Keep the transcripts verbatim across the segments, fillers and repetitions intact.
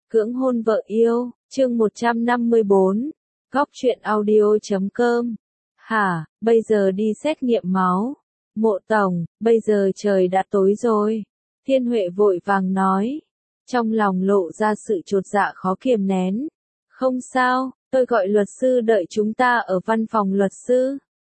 Cưỡng hôn vợ yêu, chương một trăm năm mươi bốn, góc truyện audio.com. Hả, bây giờ đi xét nghiệm máu. Mộ tổng, bây giờ trời đã tối rồi. Thiên Huệ vội vàng nói. Trong lòng lộ ra sự chột dạ khó kiềm nén. Không sao, tôi gọi luật sư đợi chúng ta ở văn phòng luật sư.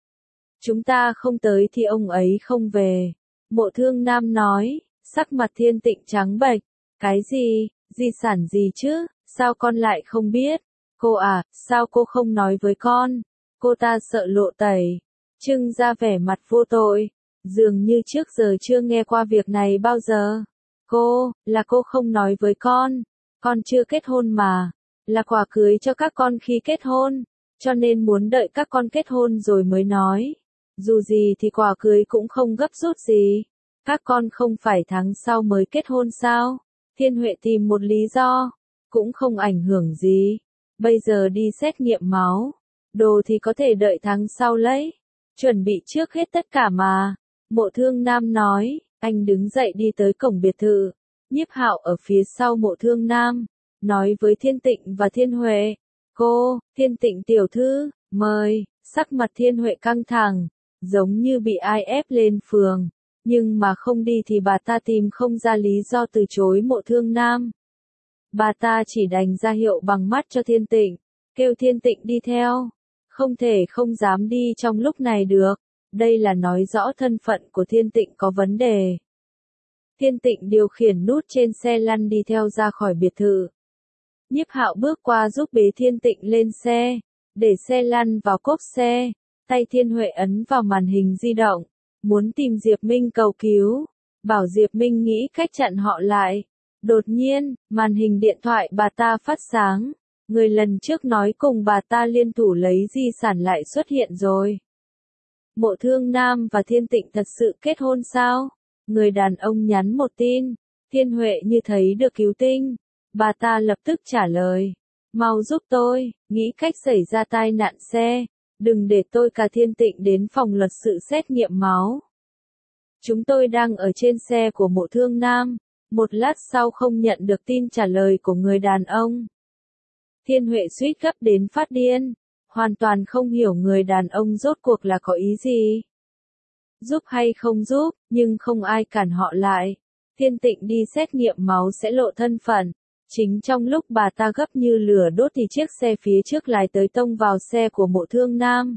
Chúng ta không tới thì ông ấy không về. Mộ Thương Nam nói, sắc mặt Thiên Tịnh trắng bệch. Cái gì, di sản gì chứ, sao con lại không biết? Cô à, sao cô không nói với con? Cô ta sợ lộ tẩy, trưng ra vẻ mặt vô tội, dường như trước giờ chưa nghe qua việc này bao giờ. Cô, là cô không nói với con, con chưa kết hôn mà, là quà cưới cho các con khi kết hôn, cho nên muốn đợi các con kết hôn rồi mới nói. Dù gì thì quà cưới cũng không gấp rút gì, các con không phải tháng sau mới kết hôn sao? Thiên Huệ tìm một lý do, cũng không ảnh hưởng gì. Bây giờ đi xét nghiệm máu, đồ thì có thể đợi tháng sau lấy, chuẩn bị trước hết tất cả mà. Mộ Thương Nam nói, anh đứng dậy đi tới cổng biệt thự. Nhiếp Hạo ở phía sau Mộ Thương Nam, nói với Thiên Tịnh và Thiên Huệ. Cô, Thiên Tịnh tiểu thư, mời. Sắc mặt Thiên Huệ căng thẳng, giống như bị ai ép lên phường. Nhưng mà không đi thì bà ta tìm không ra lý do từ chối Mộ Thương Nam. Bà ta chỉ đành ra hiệu bằng mắt cho Thiên Tịnh, kêu Thiên Tịnh đi theo. Không thể không dám đi trong lúc này được, đây là nói rõ thân phận của Thiên Tịnh có vấn đề. Thiên Tịnh điều khiển nút trên xe lăn đi theo ra khỏi biệt thự. Nhiếp Hạo bước qua giúp bế Thiên Tịnh lên xe, để xe lăn vào cốp xe, tay Thiên Huệ ấn vào màn hình di động. Muốn tìm Diệp Minh cầu cứu, bảo Diệp Minh nghĩ cách chặn họ lại. Đột nhiên, màn hình điện thoại bà ta phát sáng, người lần trước nói cùng bà ta liên thủ lấy di sản lại xuất hiện rồi. Mộ Thương Nam và Thiên Tịnh thật sự kết hôn sao? Người đàn ông nhắn một tin, Thiên Huệ như thấy được cứu tinh, bà ta lập tức trả lời, mau giúp tôi, nghĩ cách xảy ra tai nạn xe. Đừng để tôi cả Thiên Tịnh đến phòng luật sự xét nghiệm máu. Chúng tôi đang ở trên xe của Mộ Thương Nam. Một lát sau không nhận được tin trả lời của người đàn ông. Thiên Huệ suýt gấp đến phát điên. Hoàn toàn không hiểu người đàn ông rốt cuộc là có ý gì. Giúp hay không giúp, nhưng không ai cản họ lại. Thiên Tịnh đi xét nghiệm máu sẽ lộ thân phận. Chính trong lúc bà ta gấp như lửa đốt thì chiếc xe phía trước lái tới tông vào xe của Mộ Thương Nam.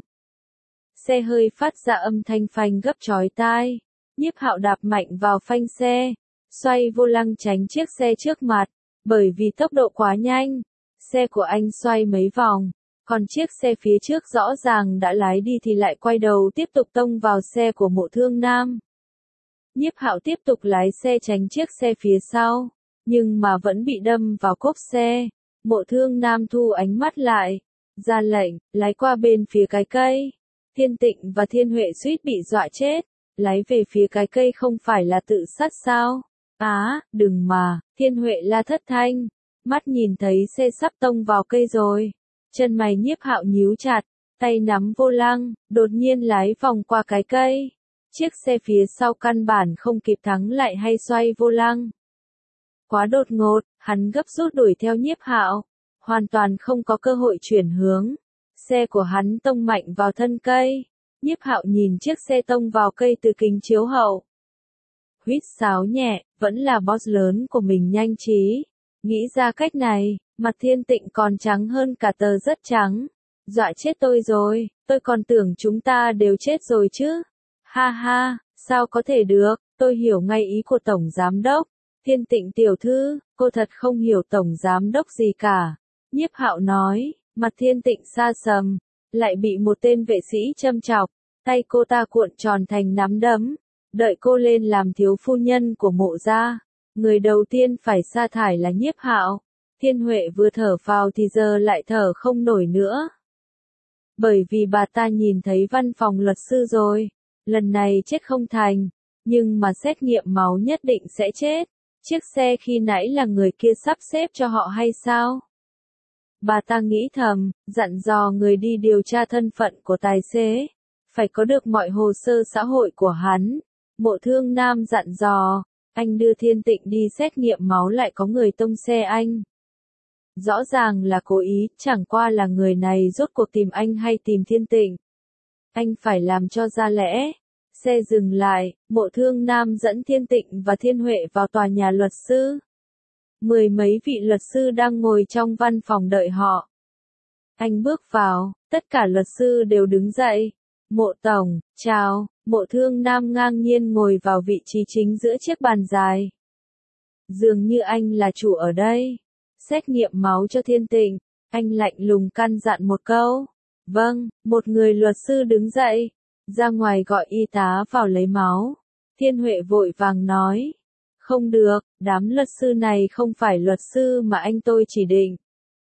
Xe hơi phát ra âm thanh phanh gấp chói tai. Nhiếp Hạo đạp mạnh vào phanh xe, xoay vô lăng tránh chiếc xe trước mặt, bởi vì tốc độ quá nhanh. Xe của anh xoay mấy vòng, còn chiếc xe phía trước rõ ràng đã lái đi thì lại quay đầu tiếp tục tông vào xe của Mộ Thương Nam. Nhiếp Hạo tiếp tục lái xe tránh chiếc xe phía sau, nhưng mà vẫn bị đâm vào cốp xe. Mộ Thương Nam thu ánh mắt lại, ra lệnh, lái qua bên phía cái cây. Thiên Tịnh và Thiên Huệ suýt bị dọa chết, lái về phía cái cây không phải là tự sát sao? Á, đừng mà, Thiên Huệ la thất thanh, mắt nhìn thấy xe sắp tông vào cây rồi. Chân mày Nhiếp Hạo nhíu chặt, tay nắm vô lăng, đột nhiên lái vòng qua cái cây. Chiếc xe phía sau căn bản không kịp thắng lại hay xoay vô lăng. Quá đột ngột, hắn gấp rút đuổi theo Nhiếp Hạo, hoàn toàn không có cơ hội chuyển hướng. Xe của hắn tông mạnh vào thân cây. Nhiếp Hạo nhìn chiếc xe tông vào cây từ kính chiếu hậu. Huýt sáo nhẹ, vẫn là boss lớn của mình nhanh trí. Nghĩ ra cách này, mặt Thiên Tịnh còn trắng hơn cả tờ rất trắng. Dọa chết tôi rồi, tôi còn tưởng chúng ta đều chết rồi chứ. Ha ha, sao có thể được, tôi hiểu ngay ý của Tổng Giám Đốc. Thiên Tịnh tiểu thư, cô thật không hiểu Tổng Giám Đốc gì cả. Nhiếp Hạo nói, mặt Thiên Tịnh xa sầm, lại bị một tên vệ sĩ châm chọc, tay cô ta cuộn tròn thành nắm đấm. Đợi cô lên làm thiếu phu nhân của Mộ gia, người đầu tiên phải sa thải là Nhiếp Hạo. Thiên Huệ vừa thở phào thì giờ lại thở không nổi nữa. Bởi vì bà ta nhìn thấy văn phòng luật sư rồi, lần này chết không thành, nhưng mà xét nghiệm máu nhất định sẽ chết. Chiếc xe khi nãy là người kia sắp xếp cho họ hay sao? Bà ta nghĩ thầm, dặn dò người đi điều tra thân phận của tài xế, phải có được mọi hồ sơ xã hội của hắn. Mộ Thương Nam dặn dò, anh đưa Thiên Tịnh đi xét nghiệm máu lại có người tông xe anh. Rõ ràng là cố ý, chẳng qua là người này rốt cuộc tìm anh hay tìm Thiên Tịnh. Anh phải làm cho ra lẽ. Xe dừng lại, Mộ Thương Nam dẫn Thiên Tịnh và Thiên Huệ vào tòa nhà luật sư. Mười mấy vị luật sư đang ngồi trong văn phòng đợi họ. Anh bước vào, tất cả luật sư đều đứng dậy. Mộ Tổng, chào, Mộ Thương Nam ngang nhiên ngồi vào vị trí chính giữa chiếc bàn dài. Dường như anh là chủ ở đây. Xét nghiệm máu cho Thiên Tịnh, anh lạnh lùng căn dặn một câu. Vâng, một người luật sư đứng dậy, ra ngoài gọi y tá vào lấy máu. Thiên Huệ vội vàng nói. Không được, đám luật sư này không phải luật sư mà anh tôi chỉ định.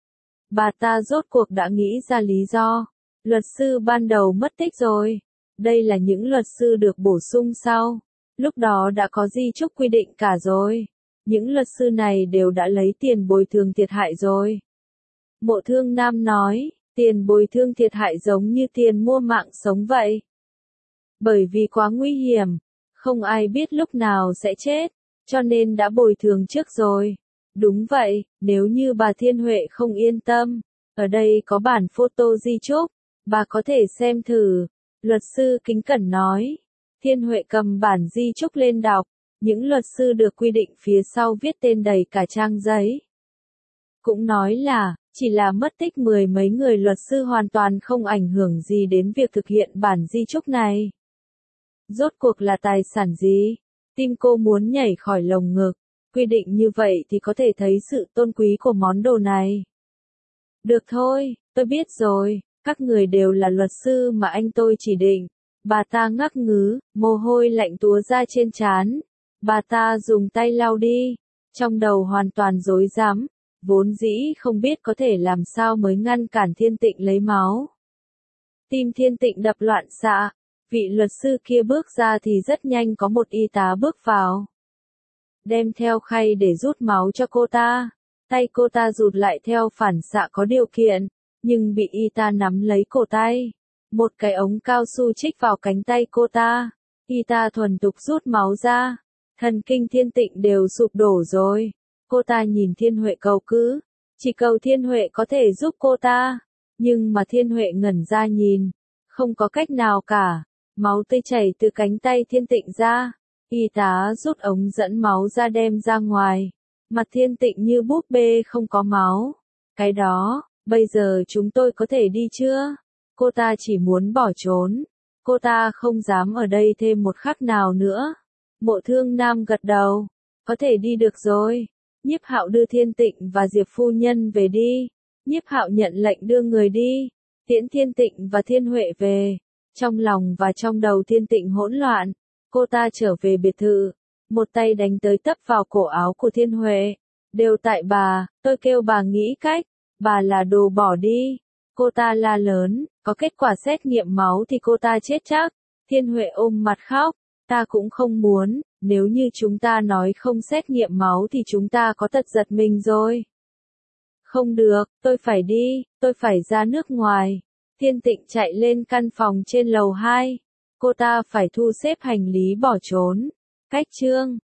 Bà ta rốt cuộc đã nghĩ ra lý do. Luật sư ban đầu mất tích rồi. Đây là những luật sư được bổ sung sau. Lúc đó đã có di chúc quy định cả rồi. Những luật sư này đều đã lấy tiền bồi thường thiệt hại rồi. Mộ Thương Nam nói, tiền bồi thường thiệt hại giống như tiền mua mạng sống vậy. Bởi vì quá nguy hiểm, không ai biết lúc nào sẽ chết, cho nên đã bồi thường trước rồi. Đúng vậy, nếu như bà Thiên Huệ không yên tâm, ở đây có bản photo di chúc, bà có thể xem thử. Luật sư kính cẩn nói. Thiên Huệ cầm bản di chúc lên đọc. Những luật sư được quy định phía sau viết tên đầy cả trang giấy. Cũng nói là, chỉ là mất tích mười mấy người luật sư hoàn toàn không ảnh hưởng gì đến việc thực hiện bản di chúc này. Rốt cuộc là tài sản gì? Tim cô muốn nhảy khỏi lồng ngực. Quy định như vậy thì có thể thấy sự tôn quý của món đồ này. Được thôi, tôi biết rồi, các người đều là luật sư mà anh tôi chỉ định. Bà ta ngắc ngứ, mồ hôi lạnh túa ra trên trán. Bà ta dùng tay lau đi, trong đầu hoàn toàn rối rắm, vốn dĩ không biết có thể làm sao mới ngăn cản Thiên Tịnh lấy máu. Tim Thiên Tịnh đập loạn xạ, vị luật sư kia bước ra thì rất nhanh có một y tá bước vào. Đem theo khay để rút máu cho cô ta, tay cô ta rụt lại theo phản xạ có điều kiện, nhưng bị y tá nắm lấy cổ tay. Một cái ống cao su chích vào cánh tay cô ta, y tá thuần thục rút máu ra. Thần kinh Thiên Tịnh đều sụp đổ rồi. Cô ta nhìn Thiên Huệ cầu cứu, chỉ cầu Thiên Huệ có thể giúp cô ta. Nhưng mà Thiên Huệ ngẩn ra nhìn, không có cách nào cả. Máu tươi chảy từ cánh tay Thiên Tịnh ra. Y tá rút ống dẫn máu ra đem ra ngoài. Mặt Thiên Tịnh như búp bê không có máu. Cái đó, bây giờ chúng tôi có thể đi chưa? Cô ta chỉ muốn bỏ trốn. Cô ta không dám ở đây thêm một khắc nào nữa. Mộ Thương Nam gật đầu. Có thể đi được rồi. Nhiếp Hạo đưa Thiên Tịnh và Diệp phu nhân về đi. Nhiếp Hạo nhận lệnh đưa người đi. Tiễn Thiên Tịnh và Thiên Huệ về. Trong lòng và trong đầu Thiên Tịnh hỗn loạn. Cô ta trở về biệt thự. Một tay đánh tới tấp vào cổ áo của Thiên Huệ. Đều tại bà, tôi kêu bà nghĩ cách. Bà là đồ bỏ đi. Cô ta la lớn. Có kết quả xét nghiệm máu thì cô ta chết chắc. Thiên Huệ ôm mặt khóc. Ta cũng không muốn, nếu như chúng ta nói không xét nghiệm máu thì chúng ta có tật giật mình rồi. Không được, tôi phải đi, tôi phải ra nước ngoài. Thiên Tịnh chạy lên căn phòng trên lầu hai. Cô ta phải thu xếp hành lý bỏ trốn. Cách chương